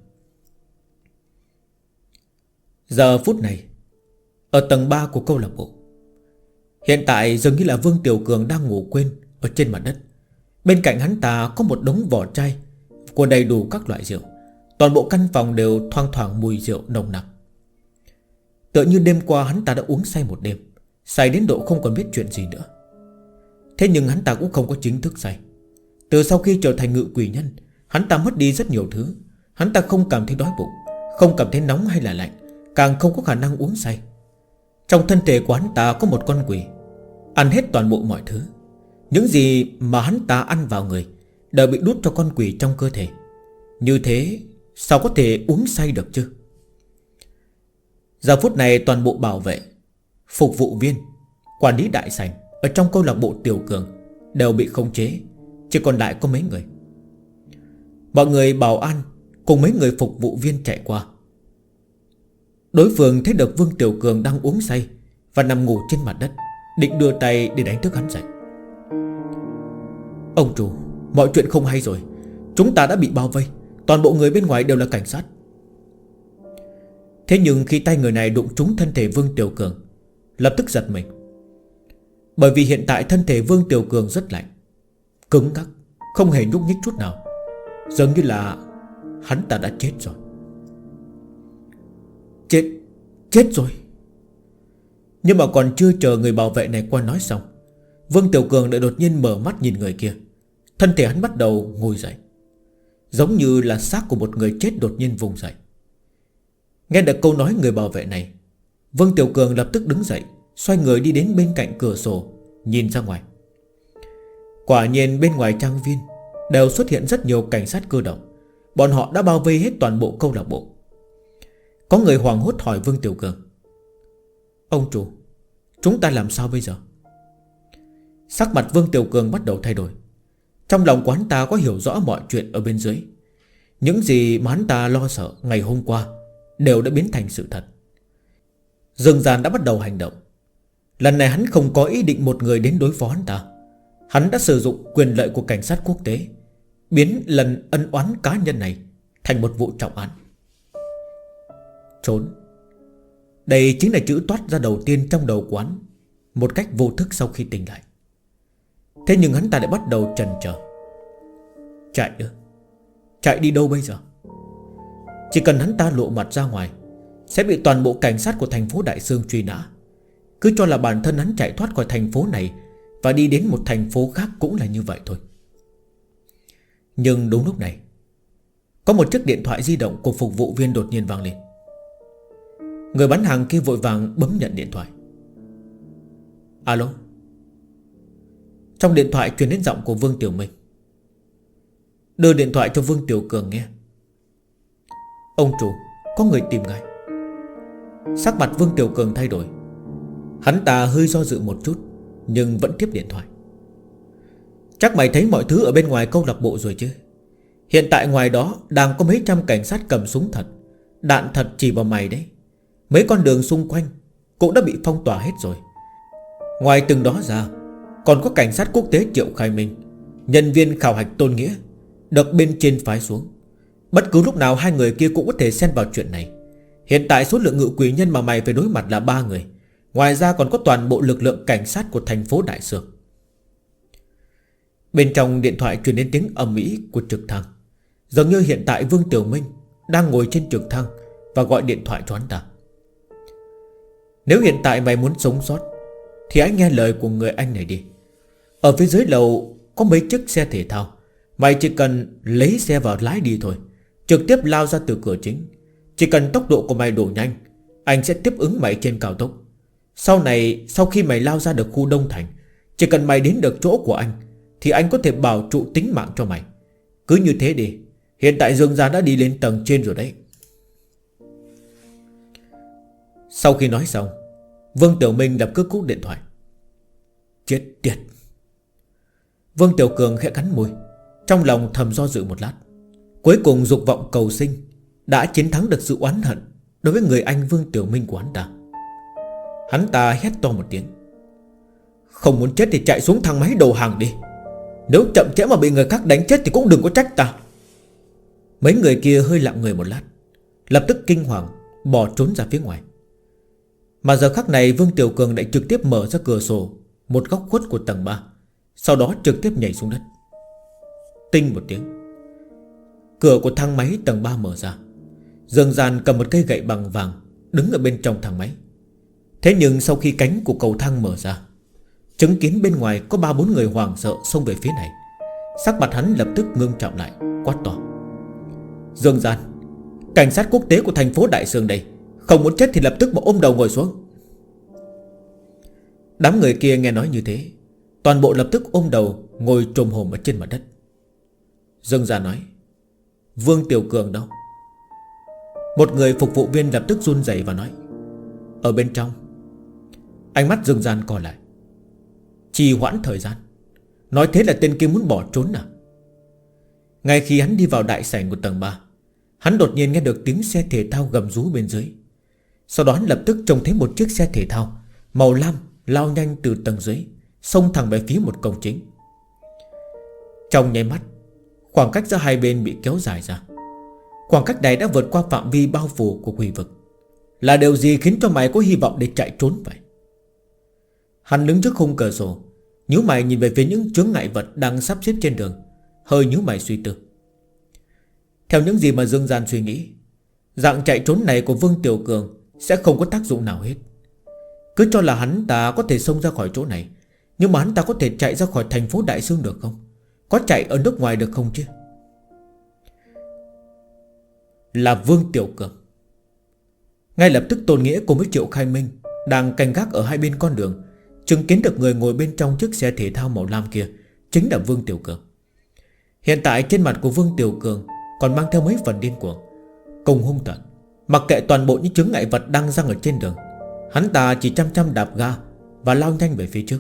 Giờ phút này, ở tầng 3 của câu lạc bộ, hiện tại dường như là Vương Tiểu Cường đang ngủ quên ở trên mặt đất. Bên cạnh hắn ta có một đống vỏ chai của đầy đủ các loại rượu. Toàn bộ căn phòng đều thoang thoảng mùi rượu nồng nặc. Tựa như đêm qua hắn ta đã uống say một đêm, say đến độ không còn biết chuyện gì nữa. Thế nhưng hắn ta cũng không có chính thức say. Từ sau khi trở thành ngự quỷ nhân, hắn ta mất đi rất nhiều thứ. Hắn ta không cảm thấy đói bụng, không cảm thấy nóng hay là lạnh, càng không có khả năng uống say. Trong thân thể của hắn ta có một con quỷ, ăn hết toàn bộ mọi thứ. Những gì mà hắn ta ăn vào người đều bị đút cho con quỷ trong cơ thể. Như thế sao có thể uống say được chứ? Giờ phút này toàn bộ bảo vệ, phục vụ viên, quản lý đại sảnh ở trong câu lạc bộ Tiểu Cường đều bị khống chế, chỉ còn lại có mấy người. Mọi người bảo an cùng mấy người phục vụ viên chạy qua. Đối phương thấy được Vương Tiểu Cường đang uống say và nằm ngủ trên mặt đất, định đưa tay để đánh thức hắn dậy. Ông chủ, mọi chuyện không hay rồi. Chúng ta đã bị bao vây, toàn bộ người bên ngoài đều là cảnh sát. Thế nhưng khi tay người này đụng trúng thân thể Vương Tiểu Cường, lập tức giật mình. Bởi vì hiện tại thân thể Vương Tiểu Cường rất lạnh, cứng ngắc, không hề nhúc nhích chút nào. Dường như là hắn ta đã chết rồi. Chết rồi. Nhưng mà còn chưa chờ người bảo vệ này qua nói xong, Vương Tiểu Cường lại đột nhiên mở mắt nhìn người kia. Thân thể hắn bắt đầu ngồi dậy, giống như là xác của một người chết đột nhiên vùng dậy. Nghe được câu nói người bảo vệ này, Vương Tiểu Cường lập tức đứng dậy, xoay người đi đến bên cạnh cửa sổ, nhìn ra ngoài. Quả nhiên bên ngoài trang viên đều xuất hiện rất nhiều cảnh sát cơ động. Bọn họ đã bao vây hết toàn bộ câu lạc bộ. Có người hoảng hốt hỏi Vương Tiểu Cường: Ông chủ, chúng ta làm sao bây giờ? Sắc mặt Vương Tiểu Cường bắt đầu thay đổi. Trong lòng của hắn ta có hiểu rõ mọi chuyện ở bên dưới. Những gì mà hắn ta lo sợ ngày hôm qua đều đã biến thành sự thật. Dương Gian đã bắt đầu hành động. Lần này hắn không có ý định một người đến đối phó hắn ta. Hắn đã sử dụng quyền lợi của cảnh sát quốc tế, biến lần ân oán cá nhân này thành một vụ trọng án. Trốn. Đây chính là chữ toát ra đầu tiên trong đầu của hắn, một cách vô thức sau khi tỉnh lại. Thế nhưng hắn ta lại bắt đầu chần chờ. Chạy ư? Chạy đi đâu bây giờ? Chỉ cần hắn ta lộ mặt ra ngoài, sẽ bị toàn bộ cảnh sát của thành phố Đại Sương truy nã, Cứ cho là bản thân hắn chạy thoát khỏi thành phố này và đi đến một thành phố khác cũng là như vậy thôi. Nhưng đúng lúc này, có một chiếc điện thoại di động của phục vụ viên đột nhiên vang lên. Người bán hàng kia vội vàng bấm nhận điện thoại. Alo. Trong điện thoại truyền đến giọng của Vương Tiểu Minh. Đưa điện thoại cho Vương Tiểu Cường nghe. Ông chủ, có người tìm ngài. Sắc mặt Vương Tiểu Cường thay đổi. Hắn ta hơi do dự một chút, nhưng vẫn tiếp điện thoại. Chắc mày thấy mọi thứ ở bên ngoài câu lạc bộ rồi chứ? Hiện tại ngoài đó đang có mấy trăm cảnh sát cầm súng thật, đạn thật chỉ vào mày đấy. Mấy con đường xung quanh cũng đã bị phong tỏa hết rồi. Ngoài từng đó ra, còn có cảnh sát quốc tế Triệu Khai Minh, nhân viên khảo hạch Tôn Nghĩa, được bên trên phái xuống. Bất cứ lúc nào hai người kia cũng có thể xen vào chuyện này. Hiện tại số lượng ngự quỷ nhân mà mày phải đối mặt là 3 người. Ngoài ra còn có toàn bộ lực lượng cảnh sát của thành phố Đại Sương. Bên trong điện thoại truyền đến tiếng ầm ĩ của trực thăng. Dường như hiện tại Vương Tiểu Minh đang ngồi trên trực thăng và gọi điện thoại cho hắn ta. Nếu hiện tại mày muốn sống sót thì hãy nghe lời của người anh này đi. Ở phía dưới lầu có mấy chiếc xe thể thao. Mày chỉ cần lấy xe vào lái đi thôi, trực tiếp lao ra từ cửa chính. Chỉ cần tốc độ của mày đủ nhanh, anh sẽ tiếp ứng mày trên cao tốc. Sau này, sau khi mày lao ra được khu Đông Thành, chỉ cần mày đến được chỗ của anh thì anh có thể bảo trụ tính mạng cho mày. Cứ như thế đi. Hiện tại Dương Gia đã đi lên tầng trên rồi đấy. Sau khi nói xong, Vương Tiểu Minh lập tức cúp điện thoại. Chết tiệt. Vương Tiểu Cường khẽ cắn môi, trong lòng thầm do dự một lát. Cuối cùng dục vọng cầu sinh đã chiến thắng được sự oán hận đối với người anh Vương Tiểu Minh của hắn ta. Hắn ta hét to một tiếng. Không muốn chết thì chạy xuống thang máy đầu hàng đi. Nếu chậm trễ mà bị người khác đánh chết thì cũng đừng có trách ta. Mấy người kia hơi lặng người một lát, lập tức kinh hoàng bỏ trốn ra phía ngoài. Mà giờ khắc này Vương Tiểu Cường lại trực tiếp mở ra cửa sổ một góc khuất của tầng 3, sau đó trực tiếp nhảy xuống đất. Tinh một tiếng, cửa của thang máy tầng 3 mở ra. Dương Gian cầm một cây gậy bằng vàng đứng ở bên trong thang máy. Thế nhưng sau khi cánh của cầu thang mở ra, chứng kiến bên ngoài có 3-4 người hoảng sợ xông về phía này. Sắc mặt hắn lập tức ngưng trọng lại, quát to. Dương Gian, cảnh sát quốc tế của thành phố Đại Sương đây, không muốn chết thì lập tức mà ôm đầu ngồi xuống. Đám người kia nghe nói như thế, toàn bộ lập tức ôm đầu ngồi trồm hổm ở trên mặt đất. Dương Gian nói. Vương Tiểu Cường đâu? Một người phục vụ viên lập tức run rẩy và nói. Ở bên trong. Ánh mắt Dương Gian co lại. Trì hoãn thời gian. Nói thế là tên kia muốn bỏ trốn à? Ngay khi hắn đi vào đại sảnh của tầng 3, hắn đột nhiên nghe được tiếng xe thể thao gầm rú bên dưới. Sau đó hắn lập tức trông thấy một chiếc xe thể thao màu lam lao nhanh từ tầng dưới, xông thẳng về phía một cổng chính. Trong nháy mắt, khoảng cách giữa hai bên bị kéo dài ra. Khoảng cách này đã vượt qua phạm vi bao phủ của quỷ vực. Là điều gì khiến cho mày có hy vọng để chạy trốn vậy? Hắn đứng trước khung cửa sổ, nhíu mày nhìn về phía những chướng ngại vật đang sắp xếp trên đường, hơi nhíu mày suy tư. Theo những gì mà Dương Gian suy nghĩ, dạng chạy trốn này của Vương Tiểu Cường sẽ không có tác dụng nào hết. Cứ cho là hắn ta có thể xông ra khỏi chỗ này, nhưng mà hắn ta có thể chạy ra khỏi thành phố Đại Sương được không? Có chạy ở nước ngoài được không chứ? Là Vương Tiểu Cường. Ngay lập tức Tôn Nghĩa cùng với Triệu Khai Minh đang canh gác ở hai bên con đường, chứng kiến được người ngồi bên trong chiếc xe thể thao màu lam kia chính là Vương Tiểu Cường. Hiện tại trên mặt của Vương Tiểu Cường còn mang theo mấy phần điên cuồng cùng hung tợn. Mặc kệ toàn bộ những chướng ngại vật đang giăng ở trên đường, hắn ta chỉ chăm chăm đạp ga và lao nhanh về phía trước.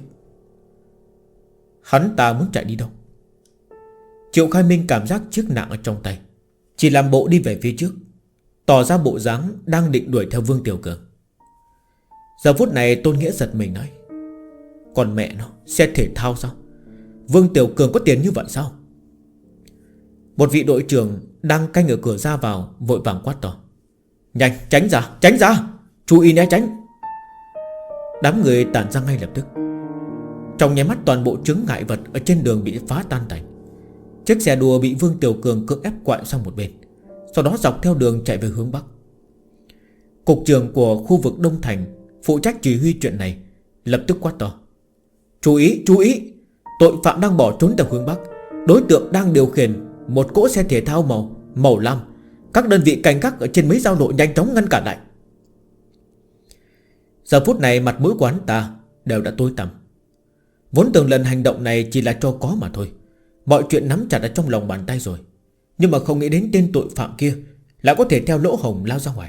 Hắn ta muốn chạy đi đâu? Triệu Khai Minh cảm giác chiếc nạng ở trong tay, chỉ làm bộ đi về phía trước, tỏ ra bộ dáng đang định đuổi theo Vương Tiểu Cường. Giờ phút này Tôn Nghĩa giật mình nói. Còn mẹ nó, xe thể thao sao? Vương Tiểu Cường có tiền như vậy sao? Một vị đội trưởng đang canh ở cửa ra vào vội vàng quát to. Nhanh, tránh ra, chú ý né tránh. Đám người tản ra ngay lập tức. Trong nháy mắt toàn bộ chướng ngại vật ở trên đường bị phá tan tành. Chiếc xe đua bị Vương Tiểu Cường cưỡng ép quại sang một bên, sau đó dọc theo đường chạy về hướng Bắc. Cục trưởng của khu vực Đông Thành phụ trách chỉ huy chuyện này lập tức quát to: Chú ý, chú ý! Tội phạm đang bỏ trốn từ hướng Bắc. Đối tượng đang điều khiển một cỗ xe thể thao màu lam. Các đơn vị canh gác ở trên mấy giao lộ nhanh chóng ngăn cản lại. Giờ phút này mặt mũi của hắn ta đều đã tối tăm. Vốn tưởng lần hành động này chỉ là cho có mà thôi, mọi chuyện nắm chặt ở trong lòng bàn tay rồi. Nhưng mà không nghĩ đến tên tội phạm kia lại có thể theo lỗ hổng lao ra ngoài.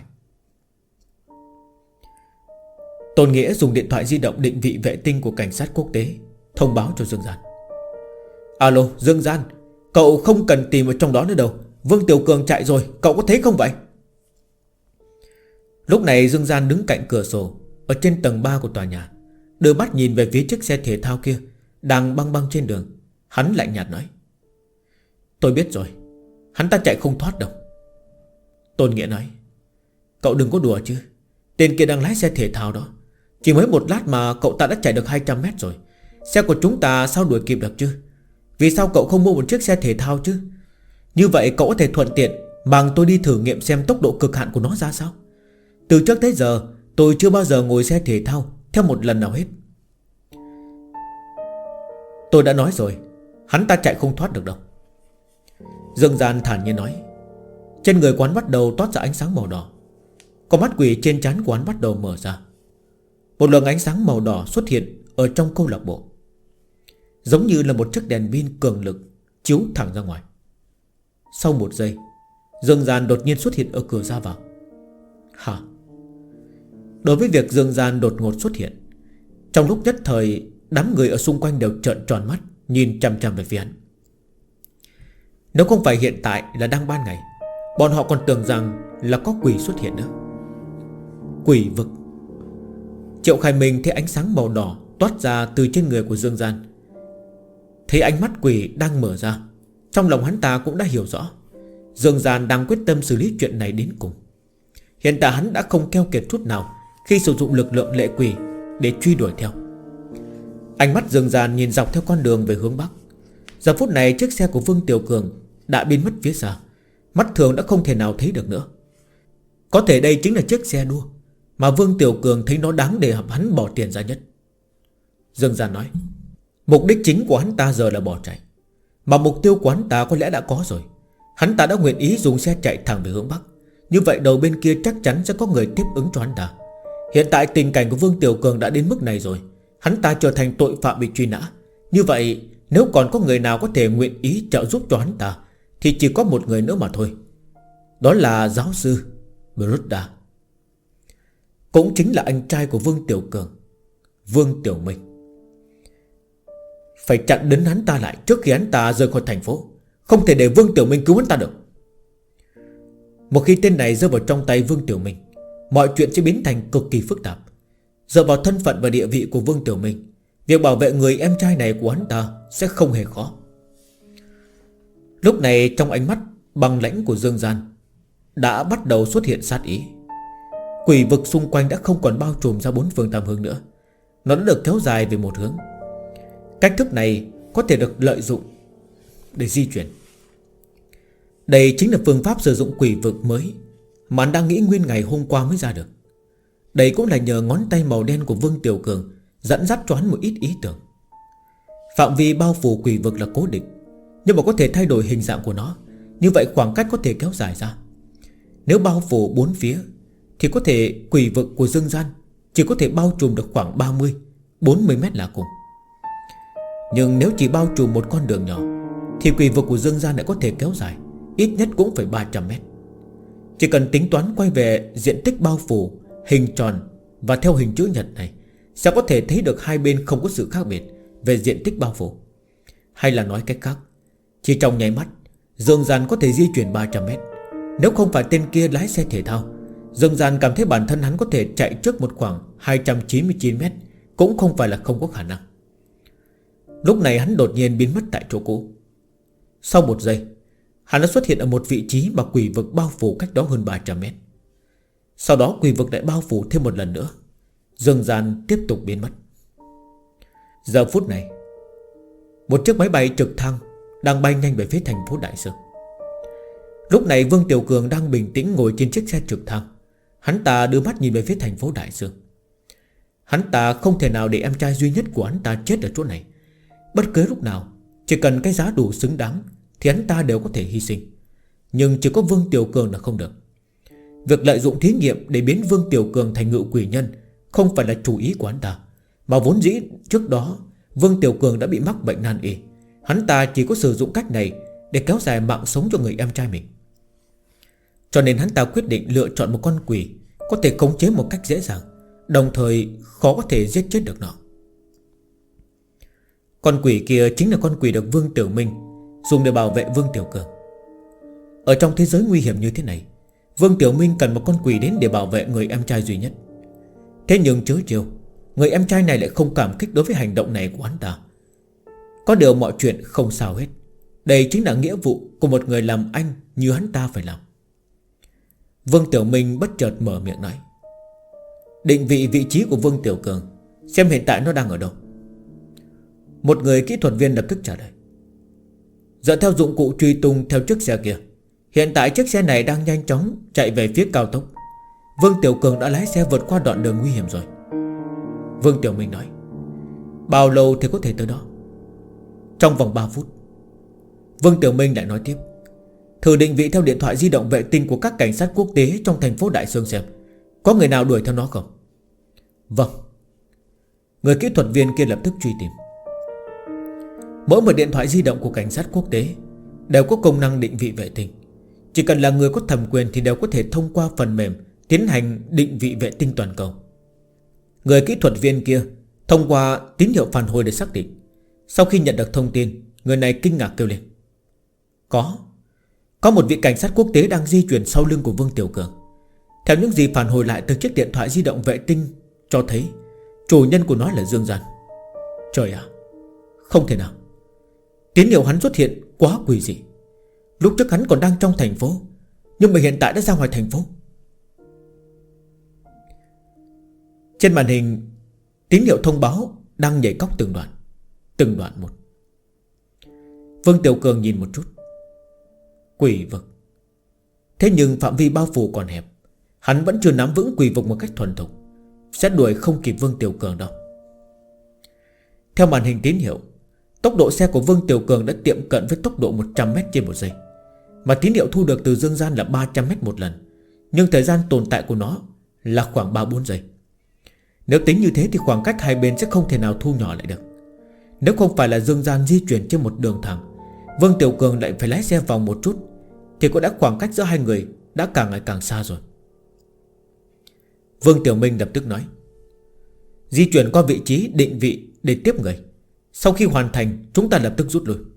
Tôn Nghĩa dùng điện thoại di động định vị vệ tinh của cảnh sát quốc tế, thông báo cho Dương Gian: Alo Dương Gian, cậu không cần tìm ở trong đó nữa đâu. Vương Tiểu Cường chạy rồi, cậu có thấy không vậy? Lúc này Dương Gian đứng cạnh cửa sổ ở trên tầng 3 của tòa nhà, đưa mắt nhìn về phía chiếc xe thể thao kia đang băng băng trên đường. Hắn lạnh nhạt nói: Tôi biết rồi, hắn ta chạy không thoát đâu. Tôn Nghĩa nói: Cậu đừng có đùa chứ. Tên kia đang lái xe thể thao đó. Chỉ mới một lát mà cậu ta đã chạy được 200 mét rồi. Xe của chúng ta sao đuổi kịp được chứ? Vì sao cậu không mua một chiếc xe thể thao chứ? Như vậy cậu có thể thuận tiện mang tôi đi thử nghiệm xem tốc độ cực hạn của nó ra sao. Từ trước tới giờ tôi chưa bao giờ ngồi xe thể thao theo một lần nào hết. Tôi đã nói rồi, hắn ta chạy không thoát được đâu. Dương Gian thản nhiên nói. Trên người quán bắt đầu toát ra ánh sáng màu đỏ. Con mắt quỷ trên trán quán bắt đầu mở ra. Một luồng ánh sáng màu đỏ xuất hiện ở trong câu lạc bộ, giống như là một chiếc đèn pin cường lực chiếu thẳng ra ngoài. Sau một giây, Dương Gian đột nhiên xuất hiện ở cửa ra vào. Hả? Đối với việc Dương Gian đột ngột xuất hiện, trong lúc nhất thời đám người ở xung quanh đều trợn tròn mắt, nhìn chằm chằm về phía hắn. Nếu không phải hiện tại là đang ban ngày, bọn họ còn tưởng rằng là có quỷ xuất hiện nữa. Quỷ vực. Triệu Khai Minh thấy ánh sáng màu đỏ toát ra từ trên người của Dương Gian, thấy ánh mắt quỷ đang mở ra. Trong lòng hắn ta cũng đã hiểu rõ Dương Gian đang quyết tâm xử lý chuyện này đến cùng. Hiện tại hắn đã không keo kiệt chút nào khi sử dụng lực lượng lệ quỷ để truy đuổi theo. Ánh mắt Dương Gian nhìn dọc theo con đường về hướng Bắc. Giờ phút này chiếc xe của Vương Tiểu Cường đã biến mất phía xa, mắt thường đã không thể nào thấy được nữa. Có thể đây chính là chiếc xe đua mà Vương Tiểu Cường thấy nó đáng để hắn bỏ tiền ra nhất. Dương Gian nói, mục đích chính của hắn ta giờ là bỏ chạy, mà mục tiêu của hắn ta có lẽ đã có rồi. Hắn ta đã nguyện ý dùng xe chạy thẳng về hướng Bắc. Như vậy đầu bên kia chắc chắn sẽ có người tiếp ứng cho hắn ta. Hiện tại tình cảnh của Vương Tiểu Cường đã đến mức này rồi, hắn ta trở thành tội phạm bị truy nã. Như vậy nếu còn có người nào có thể nguyện ý trợ giúp cho hắn ta thì chỉ có một người nữa mà thôi. Đó là giáo sư Bruda, cũng chính là anh trai của Vương Tiểu Cường, Vương Tiểu Minh. Phải chặn đứng hắn ta lại trước khi hắn ta rời khỏi thành phố. Không thể để Vương Tiểu Minh cứu hắn ta được. Một khi tên này rơi vào trong tay Vương Tiểu Minh, mọi chuyện sẽ biến thành cực kỳ phức tạp. Dựa vào thân phận và địa vị của Vương Tiểu Minh, việc bảo vệ người em trai này của hắn ta sẽ không hề khó. Lúc này trong ánh mắt băng lãnh của Dương Gian đã bắt đầu xuất hiện sát ý. Quỷ vực xung quanh đã không còn bao trùm ra bốn phương tám hướng nữa. Nó đã được kéo dài về một hướng. Cách thức này có thể được lợi dụng để di chuyển. Đây chính là phương pháp sử dụng quỷ vực mới mà anh đang nghĩ nguyên ngày hôm qua mới ra được. Đây cũng là nhờ ngón tay màu đen của Vương Tiểu Cường dẫn dắt cho hắn một ít ý tưởng. Phạm vi bao phủ quỷ vực là cố định, nhưng mà có thể thay đổi hình dạng của nó. Như vậy khoảng cách có thể kéo dài ra. Nếu bao phủ bốn phía thì có thể quỷ vực của Dương Gian chỉ có thể bao trùm được khoảng 30-40 mét là cùng. Nhưng nếu chỉ bao trùm một con đường nhỏ thì quỷ vực của Dương Gian lại có thể kéo dài ít nhất cũng phải 300 mét. Chỉ cần tính toán quay về diện tích bao phủ hình tròn và theo hình chữ nhật này, sẽ có thể thấy được hai bên không có sự khác biệt về diện tích bao phủ. Hay là nói cách khác, chỉ trong nháy mắt Dương Gian có thể di chuyển 300 mét. Nếu không phải tên kia lái xe thể thao, Dương Gian cảm thấy bản thân hắn có thể chạy trước một khoảng 299 mét cũng không phải là không có khả năng. Lúc này hắn đột nhiên biến mất tại chỗ cũ. Sau một giây, hắn đã xuất hiện ở một vị trí mà quỷ vực bao phủ cách đó hơn 300 mét. Sau đó quỷ vực lại bao phủ thêm một lần nữa. Dương Gian tiếp tục biến mất. Giờ phút này, một chiếc máy bay trực thăng đang bay nhanh về phía thành phố Đại Dương. Lúc này Vương Tiểu Cường đang bình tĩnh ngồi trên chiếc xe trực thăng. Hắn ta đưa mắt nhìn về phía thành phố Đại Dương. Hắn ta không thể nào để em trai duy nhất của hắn ta chết ở chỗ này. Bất cứ lúc nào, chỉ cần cái giá đủ xứng đáng thì hắn ta đều có thể hy sinh. Nhưng chỉ có Vương Tiểu Cường là không được. Việc lợi dụng thí nghiệm để biến Vương Tiểu Cường thành ngự quỷ nhân không phải là chủ ý của hắn ta, mà vốn dĩ trước đó Vương Tiểu Cường đã bị mắc bệnh nan y. Hắn ta chỉ có sử dụng cách này để kéo dài mạng sống cho người em trai mình. Cho nên hắn ta quyết định lựa chọn một con quỷ có thể khống chế một cách dễ dàng, đồng thời khó có thể giết chết được nó. Con quỷ kia chính là con quỷ được Vương Tiểu Minh dùng để bảo vệ Vương Tiểu Cường. Ở trong thế giới nguy hiểm như thế này, Vương Tiểu Minh cần một con quỷ đến để bảo vệ người em trai duy nhất. Thế nhưng chớ trêu, người em trai này lại không cảm kích đối với hành động này của hắn ta. Có điều mọi chuyện không sao hết. Đây chính là nghĩa vụ của một người làm anh như hắn ta phải làm. Vương Tiểu Minh bất chợt mở miệng nói: định vị vị trí của Vương Tiểu Cường, xem hiện tại nó đang ở đâu. Một người kỹ thuật viên lập tức trả lời: dựa theo dụng cụ truy tung theo chiếc xe kia, hiện tại chiếc xe này đang nhanh chóng chạy về phía cao tốc. Vương Tiểu Cường đã lái xe vượt qua đoạn đường nguy hiểm rồi. Vương Tiểu Minh nói: bao lâu thì có thể tới đó? Trong vòng 3 phút. Vương Tiểu Minh lại nói tiếp: thử định vị theo điện thoại di động vệ tinh của các cảnh sát quốc tế trong thành phố Đại Sương xem có người nào đuổi theo nó không. Vâng. Người kỹ thuật viên kia lập tức truy tìm. Mỗi một điện thoại di động của cảnh sát quốc tế đều có công năng định vị vệ tinh. Chỉ cần là người có thẩm quyền thì đều có thể thông qua phần mềm tiến hành định vị vệ tinh toàn cầu. Người kỹ thuật viên kia thông qua tín hiệu phản hồi để xác định. Sau khi nhận được thông tin, người này kinh ngạc kêu lên: Có một vị cảnh sát quốc tế đang di chuyển sau lưng của Vương Tiểu Cường. Theo những gì phản hồi lại từ chiếc điện thoại di động vệ tinh cho thấy chủ nhân của nó là Dương Gian. Trời ạ, không thể nào. Tín hiệu hắn xuất hiện quá quỷ dị. Lúc trước hắn còn đang trong thành phố, nhưng mà hiện tại đã ra ngoài thành phố. Trên màn hình, tín hiệu thông báo đang nhảy cóc từng đoạn một. Vương Tiểu Cường nhìn một chút. Quỷ vực. Thế nhưng phạm vi bao phủ còn hẹp. Hắn vẫn chưa nắm vững quỷ vực một cách thuần thục, sẽ đuổi không kịp Vương Tiểu Cường đâu. Theo màn hình tín hiệu, tốc độ xe của Vương Tiểu Cường đã tiệm cận với tốc độ 100m/giây, mà tín hiệu thu được từ Dương Gian là 300m một lần. Nhưng thời gian tồn tại của nó là khoảng 3-4 giây. Nếu tính như thế thì khoảng cách hai bên sẽ không thể nào thu nhỏ lại được. Nếu không phải là Dương Gian di chuyển trên một đường thẳng, Vương Tiểu Cường lại phải lái xe vòng một chút, thì có đã khoảng cách giữa hai người đã càng ngày càng xa rồi. Vương Tiểu Minh lập tức nói: di chuyển qua vị trí định vị để tiếp người. Sau khi hoàn thành, chúng ta lập tức rút lui.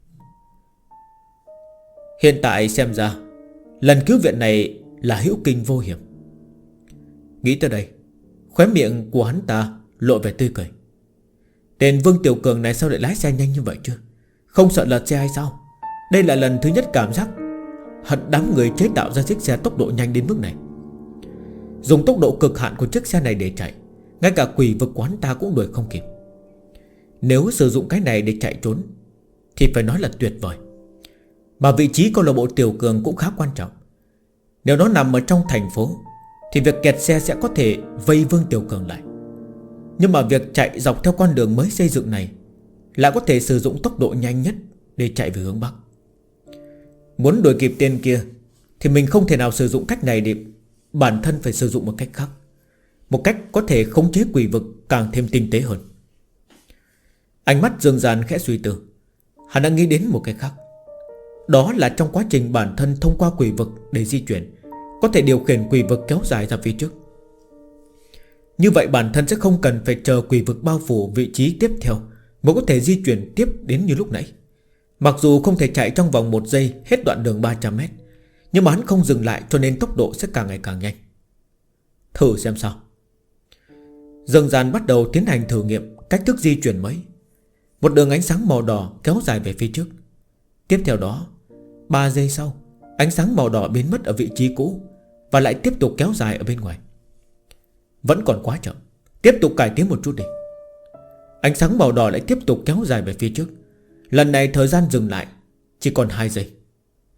Hiện tại xem ra lần cứu viện này là hữu kinh vô hiểm. Nghĩ tới đây, khóe miệng của hắn ta lộ vẻ tươi cười. Tên Vương Tiểu Cường này sao lại lái xe nhanh như vậy chứ? Không sợ lật xe hay sao? Đây là lần thứ nhất cảm giác hận đám người chế tạo ra chiếc xe tốc độ nhanh đến mức này. Dùng tốc độ cực hạn của chiếc xe này để chạy, ngay cả quỷ vực của hắn ta cũng đuổi không kịp. Nếu sử dụng cái này để chạy trốn thì phải nói là tuyệt vời. Mà vị trí câu lạc bộ Tiểu Cường cũng khá quan trọng. Nếu nó nằm ở trong thành phố thì việc kẹt xe sẽ có thể vây Vương Tiểu Cường lại. Nhưng mà việc chạy dọc theo con đường mới xây dựng này lại có thể sử dụng tốc độ nhanh nhất để chạy về hướng Bắc. Muốn đuổi kịp tên kia thì mình không thể nào sử dụng cách này, để bản thân phải sử dụng một cách khác, một cách có thể khống chế quỷ vực càng thêm tinh tế hơn. Ánh mắt Dương Gian khẽ suy tư. Hắn đã nghĩ đến một cái khác. Đó là trong quá trình bản thân thông qua quỷ vực để di chuyển, có thể điều khiển quỷ vực kéo dài ra phía trước. Như vậy bản thân sẽ không cần phải chờ quỷ vực bao phủ vị trí tiếp theo mới có thể di chuyển tiếp đến như lúc nãy. Mặc dù không thể chạy trong vòng 1 giây hết đoạn đường 300m, nhưng mà hắn không dừng lại, cho nên tốc độ sẽ càng ngày càng nhanh. Thử xem sao. Dương Gian bắt đầu tiến hành thử nghiệm cách thức di chuyển mới. Một đường ánh sáng màu đỏ kéo dài về phía trước. Tiếp theo đó 3 giây sau, ánh sáng màu đỏ biến mất ở vị trí cũ và lại tiếp tục kéo dài ở bên ngoài. Vẫn còn quá chậm, tiếp tục cải tiến một chút đi. Ánh sáng màu đỏ lại tiếp tục kéo dài về phía trước. Lần này thời gian dừng lại chỉ còn 2 giây.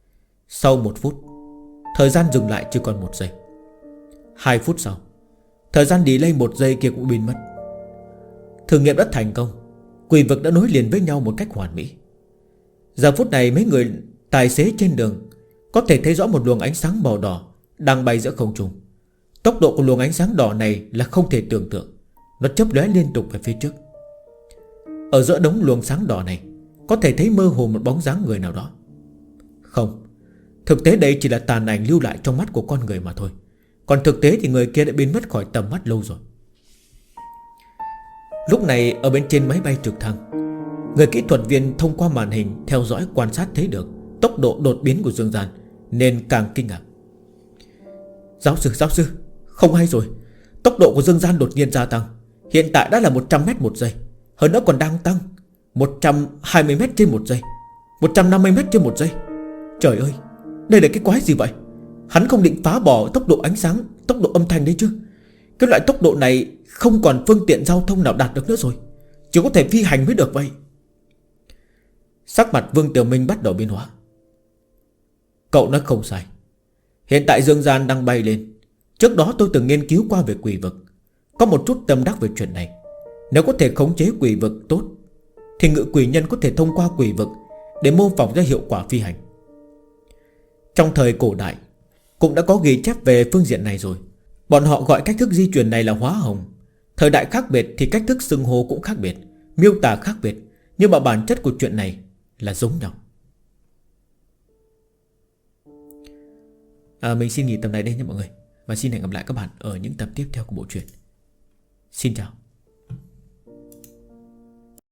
Sau 1 phút, thời gian dừng lại chỉ còn 1 giây. 2 phút sau, Thời gian delay 1 giây kia cũng biến mất. Thử nghiệm đã thành công. Quỷ vực đã nối liền với nhau một cách hoàn mỹ. Giờ phút này mấy người tài xế trên đường có thể thấy rõ một luồng ánh sáng màu đỏ đang bay giữa không trung. Tốc độ của luồng ánh sáng đỏ này là không thể tưởng tượng. Nó chớp lóe liên tục về phía trước. Ở giữa đống luồng sáng đỏ này có thể thấy mơ hồ một bóng dáng người nào đó. Không, thực tế đây chỉ là tàn ảnh lưu lại trong mắt của con người mà thôi. Còn thực tế thì người kia đã biến mất khỏi tầm mắt lâu rồi. Lúc này ở bên trên máy bay trực thăng, người kỹ thuật viên thông qua màn hình theo dõi quan sát thấy được tốc độ đột biến của Dương Gian, nên càng kinh ngạc. Giáo sư, không hay rồi. Tốc độ của Dương Gian đột nhiên gia tăng. Hiện tại đã là 100 m một giây. Hơn nữa còn đang tăng 120 m trên 1 giây, 150 m trên 1 giây. Trời ơi, đây là cái quái gì vậy? Hắn không định phá bỏ tốc độ ánh sáng, tốc độ âm thanh đấy chứ? Cái loại tốc độ này không còn phương tiện giao thông nào đạt được nữa rồi. Chỉ có thể phi hành mới được vậy. Sắc mặt Vương Tiểu Minh bắt đầu biến hóa. Cậu nói không sai. Hiện tại Dương Gian đang bay lên. Trước đó tôi từng nghiên cứu qua về quỷ vực, có một chút tâm đắc về chuyện này. Nếu có thể khống chế quỷ vực tốt thì ngự quỷ nhân có thể thông qua quỷ vực để mô phỏng ra hiệu quả phi hành. Trong thời cổ đại cũng đã có ghi chép về phương diện này rồi. Bọn họ gọi cách thức di chuyển này là hóa hồng. Thời đại khác biệt thì cách thức xưng hô cũng khác biệt, miêu tả khác biệt, nhưng mà bản chất của chuyện này là giống nhau. Mình xin nghỉ tập này đây nha mọi người. Và xin hẹn gặp lại các bạn ở những tập tiếp theo của bộ truyện. Xin chào.